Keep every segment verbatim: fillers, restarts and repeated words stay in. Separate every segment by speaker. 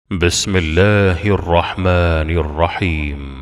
Speaker 1: بسم الله الرحمن الرحيم.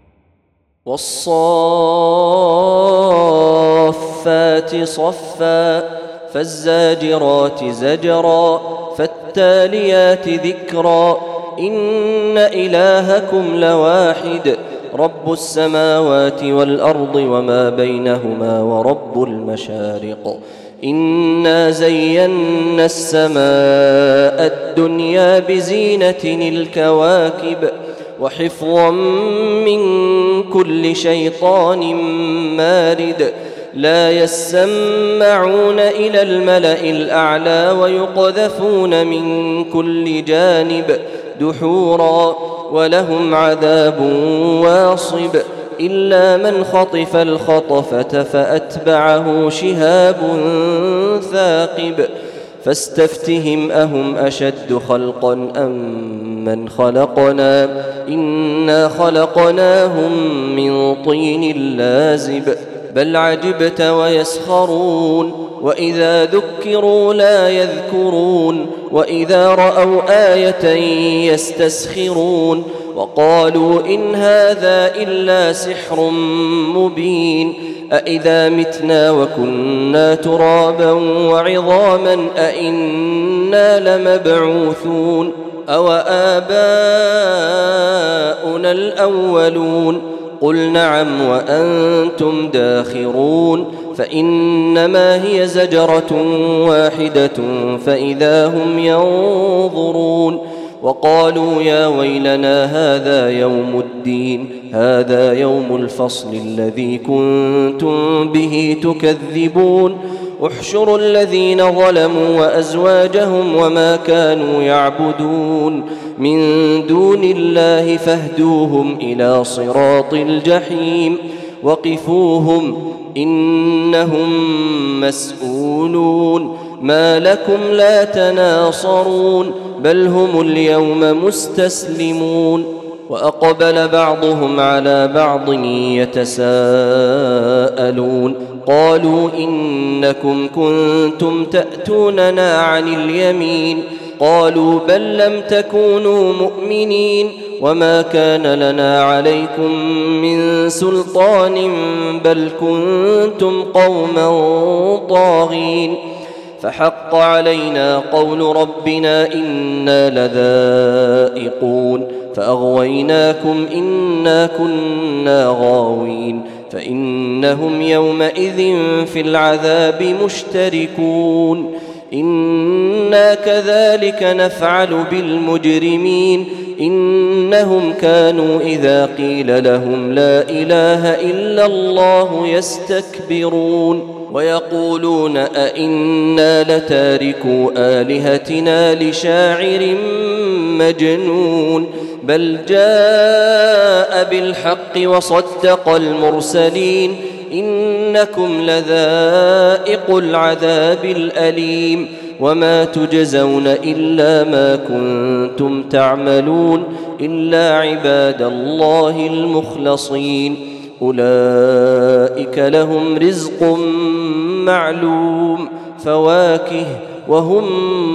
Speaker 2: والصافات صفا فالزاجرات زجرا فالتاليات ذكرا إن إلهكم لواحد رب السماوات والأرض وما بينهما ورب المشارق إنا زينا السماء الدنيا بزينة الكواكب وحفظا من كل شيطان مارد لا يسمعون إلى الملأ الأعلى ويقذفون من كل جانب دحورا ولهم عذاب واصب إلا من خطف الخطفة فأتبعه شهاب ثاقب فاستفتهم أهم أشد خلقا أم من خلقنا إنا خلقناهم من طين لازب بل عجبت ويسخرون وإذا ذكروا لا يذكرون وإذا رأوا آية يستسخرون وقالوا إن هذا إلا سحر مبين أإذا متنا وكنا ترابا وعظاما أإنا لمبعوثون أو آباؤنا الأولون قل نعم وأنتم داخرون فإنما هي زجرة واحدة فإذا هم ينظرون وقالوا يا ويلنا هذا يوم الدين هذا يوم الفصل الذي كنتم به تكذبون احشروا الذين ظلموا وأزواجهم وما كانوا يعبدون من دون الله فاهدوهم إلى صراط الجحيم وقفوهم إنهم مسؤولون ما لكم لا تناصرون بل هم اليوم مستسلمون وأقبل بعضهم على بعض يتساءلون قالوا إنكم كنتم تأتوننا عن اليمين قالوا بل لم تكونوا مؤمنين وما كان لنا عليكم من سلطان بل كنتم قوما طاغين فحق علينا قول ربنا إنا لذائقون فأغويناكم إنا كنا غاوين فإنهم يومئذ في العذاب مشتركون إنا كذلك نفعل بالمجرمين إنهم كانوا إذا قيل لهم لا إله إلا الله يستكبرون ويقولون أئنا لتاركو آلهتنا لشاعر مجنون بل جاء بالحق وصدق المرسلين إنكم لذائق العذاب الأليم وما تجزون إلا ما كنتم تعملون إلا عباد الله المخلصين أولئك لهم رزق معلوم فواكه وهم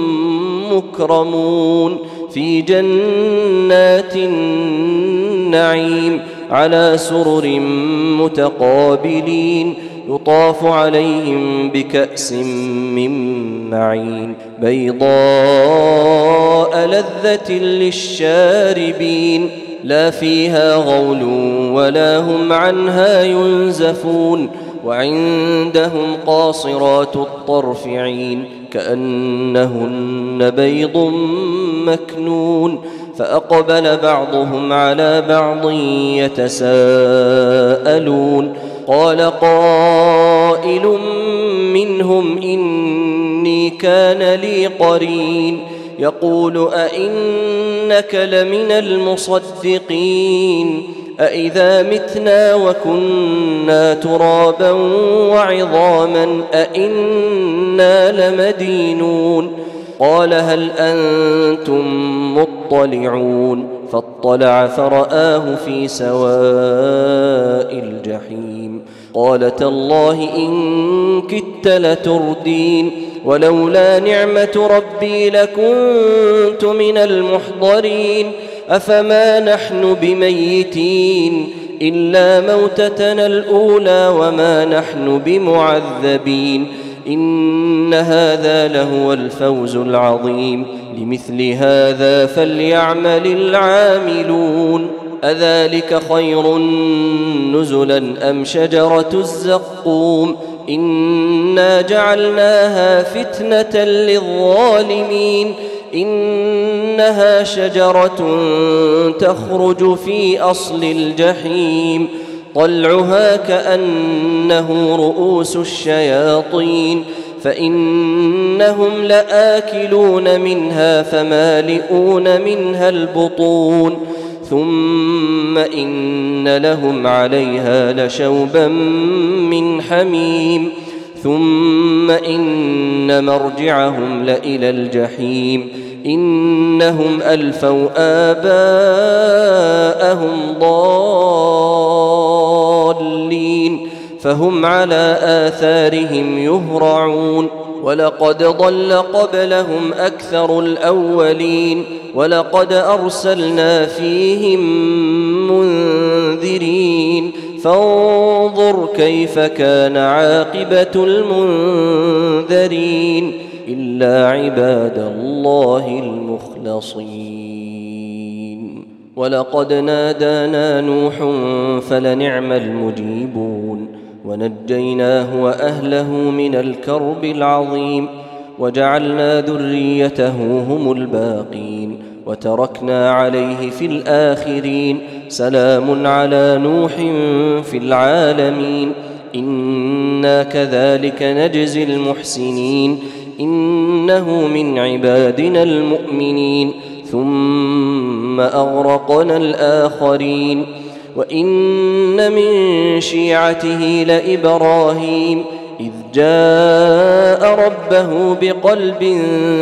Speaker 2: مكرمون في جنات النعيم على سرر متقابلين يطاف عليهم بكأس من معين بيضاء لذة للشاربين لا فيها غول ولا هم عنها ينزفون وعندهم قاصرات الطرف عين كأنهن بيض مكنون فأقبل بعضهم على بعض يتساءلون قال قائل منهم إني كان لي قرين يقول أئنك لمن المصدقين أئذا متنا وكنا ترابا وعظاما أئنا لمدينون قال هل أنتم مطلعون فاطلع فرآه في سواء الجحيم قال تالله إن كدت لتردين ولولا نعمة ربي لكنت من المحضرين أفما نحن بميتين إلا موتتنا الأولى وما نحن بمعذبين إن هذا لهو الفوز العظيم لمثل هذا فليعمل العاملون أذلك خير نزلا أم شجرة الزقوم إنا جعلناها فتنة للظالمين إنها شجرة تخرج في أصل الجحيم طلعها كأنه رؤوس الشياطين فإنهم لآكلون منها فمالئون منها البطون ثم إن لهم عليها لشوبا من حميم ثم إن مرجعهم لإلى الجحيم إنهم ألفوا آباءهم ضالين فهم على آثارهم يهرعون ولقد ضل قبلهم أكثر الأولين ولقد أرسلنا فيهم منذرين فانظر كيف كان عاقبة المنذرين إلا عباد الله المخلصين ولقد نادانا نوح فلنعم المجيبون ونجيناه وأهله من الكرب العظيم وجعلنا ذريته هم الباقين وتركنا عليه في الآخرين سلام على نوح في العالمين إنا كذلك نجزي المحسنين إنه من عبادنا المؤمنين ثم أغرقنا الآخرين وإن من شيعته لإبراهيم إذ جاء ربه بقلب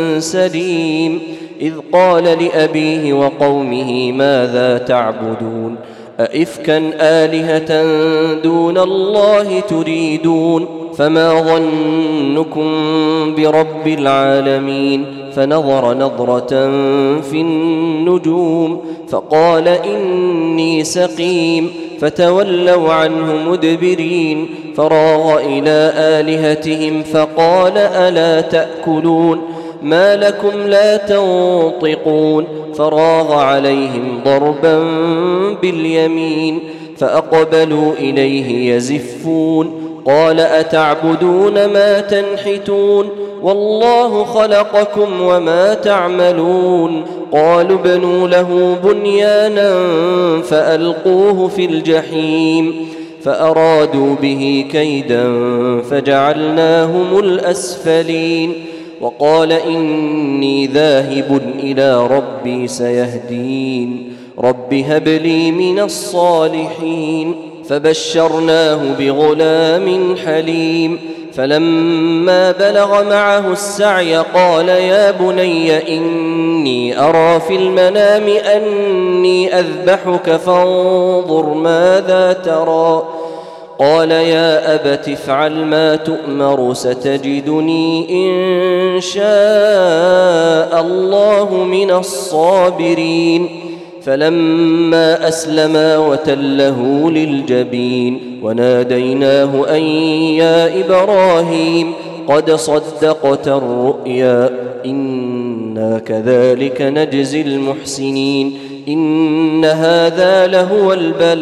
Speaker 2: سليم إذ قال لأبيه وقومه ماذا تعبدون أئفكا آلهة دون الله تريدون فما ظنكم برب العالمين فنظر نظرة في النجوم فقال إني سقيم فتولوا عنه مدبرين فراغ إلى آلهتهم فقال ألا تأكلون ما لكم لا تنطقون فراغ عليهم ضربا باليمين فأقبلوا إليه يزفون قال أتعبدون ما تنحتون والله خلقكم وما تعملون قالوا ابنوا له بنيانا فألقوه في الجحيم فأرادوا به كيدا فجعلناهم الأسفلين وقال إني ذاهب إلى ربي سيهدين رب هب لي من الصالحين فبشرناه بغلام حليم فلما بلغ معه السعي قال يا بني إني أرى في المنام أني أذبحك فانظر ماذا ترى قال يا أبت افعل ما تؤمر ستجدني إن شاء الله من الصابرين فلما أسلما وتله للجبين وناديناه أن يا إبراهيم قد صدقت الرؤيا إنا كذلك نجزي المحسنين إن هذا لهو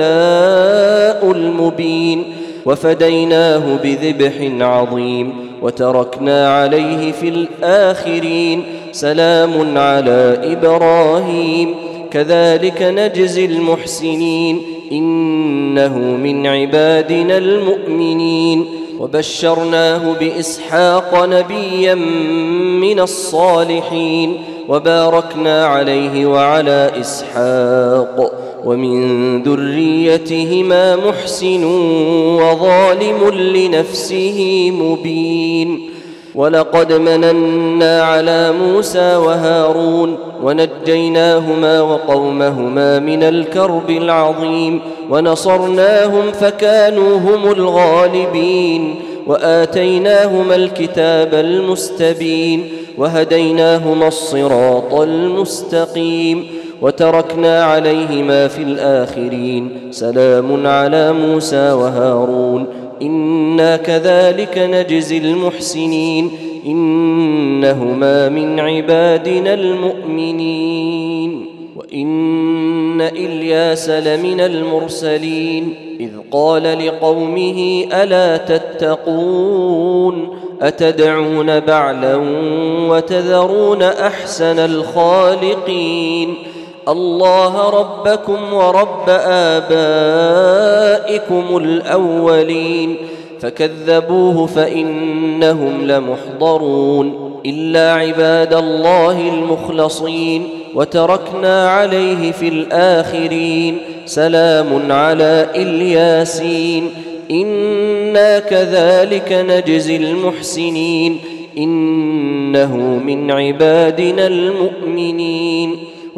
Speaker 2: البلاء المبين وفديناه بذبح عظيم وتركنا عليه في الآخرين سلام على إبراهيم كذلك نجزي المحسنين إنه من عبادنا المؤمنين وبشرناه بإسحاق نبيا من الصالحين وباركنا عليه وعلى إسحاق ومن ذريتهما محسن وظالم لنفسه مبين ولقد مننا على موسى وهارون ونجيناهما وقومهما من الكرب العظيم ونصرناهم فكانوا هم الغالبين وآتيناهما الكتاب المستبين وهديناهما الصراط المستقيم وتركنا عليهما في الآخرين سلام على موسى وهارون إنا كذلك نجزي المحسنين إنهما من عبادنا المؤمنين وإن إلياس لمن المرسلين إذ قال لقومه ألا تتقون أتدعون بعلا وتذرون أحسن الخالقين الله ربكم ورب آبائكم الأولين فكذبوه فإنهم لمحضرون إلا عباد الله المخلصين وتركنا عليه في الآخرين سلام على الياسين إنا كذلك نجزي المحسنين إنه من عبادنا المؤمنين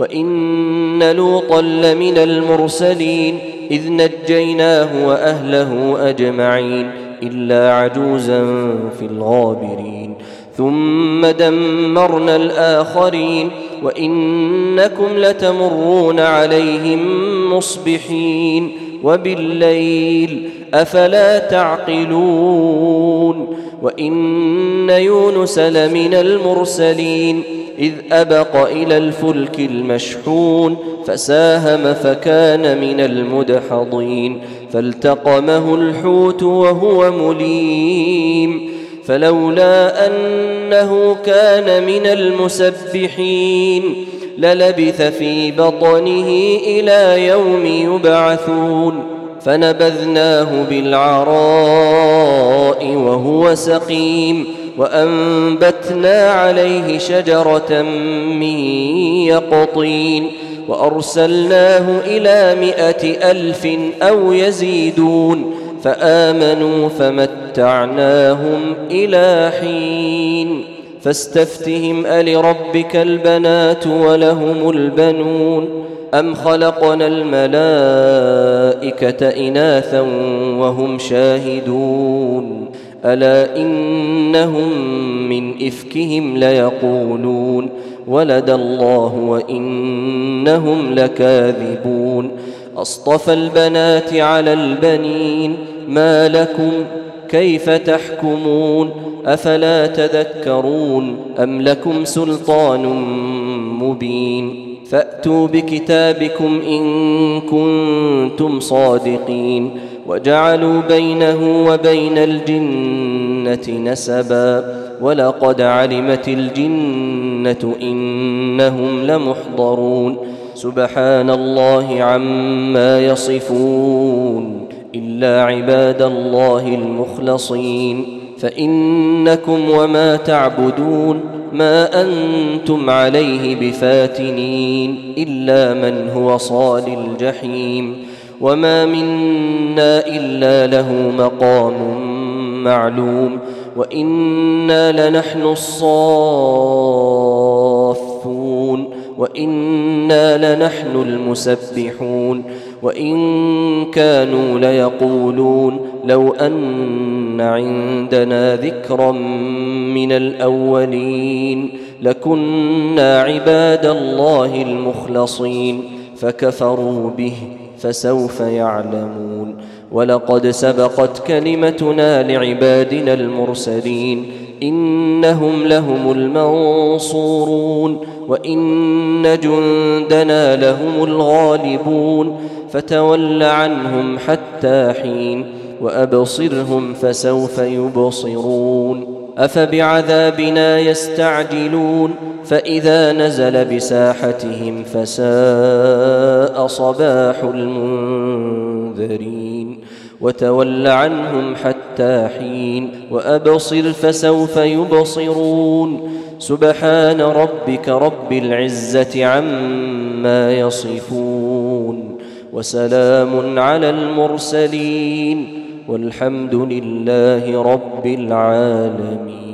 Speaker 2: وإن لوطا لمن المرسلين إذ نجيناه وأهله أجمعين إلا عجوزا في الغابرين ثم دمرنا الآخرين وإنكم لتمرون عليهم مصبحين وبالليل أفلا تعقلون وإن يونس لمن المرسلين إذ أبق إلى الفلك المشحون فساهم فكان من المدحضين فالتقمه الحوت وهو مليم فلولا أنه كان من المسبحين للبث في بطنه إلى يوم يبعثون فنبذناه بالعراء وهو سقيم وأنبتنا عليه شجرة من يقطين وأرسلناه إلى مائة ألف أو يزيدون فآمنوا فمتعناهم إلى حين فاستفتهم ألربك البنات ولهم البنون أم خلقنا الملائكة إناثا وهم شاهدون ألا إنهم من إفكهم ليقولون ولد الله وإنهم لكاذبون أصطفى البنات على البنين ما لكم كيف تحكمون أفلا تذكرون أم لكم سلطان مبين فأتوا بكتابكم إن كنتم صادقين وجعلوا بينه وبين الجنة نسبا ولقد علمت الجنة إنهم لمحضرون سبحان الله عما يصفون إلا عباد الله المخلصين فإنكم وما تعبدون ما أنتم عليه بفاتنين إلا من هو صال الجحيم وما منا إلا له مقام معلوم وإنا لنحن الصافون وإنا لنحن المسبحون وإن كانوا ليقولون لو أن عندنا ذكرا من الأولين لكنا عباد الله المخلصين فكفروا به فسوف يعلمون ولقد سبقت كلمتنا لعبادنا المرسلين إنهم لهم المنصورون وإن جندنا لهم الغالبون فتول عنهم حتى حين وأبصرهم فسوف يبصرون أفبعذابنا يستعجلون فإذا نزل بساحتهم فساء صباح المنذرين وتول عنهم حتى حين وأبصر فسوف يبصرون سبحان ربك رب العزة عما يصفون وسلام على المرسلين والحمد لله رب العالمين.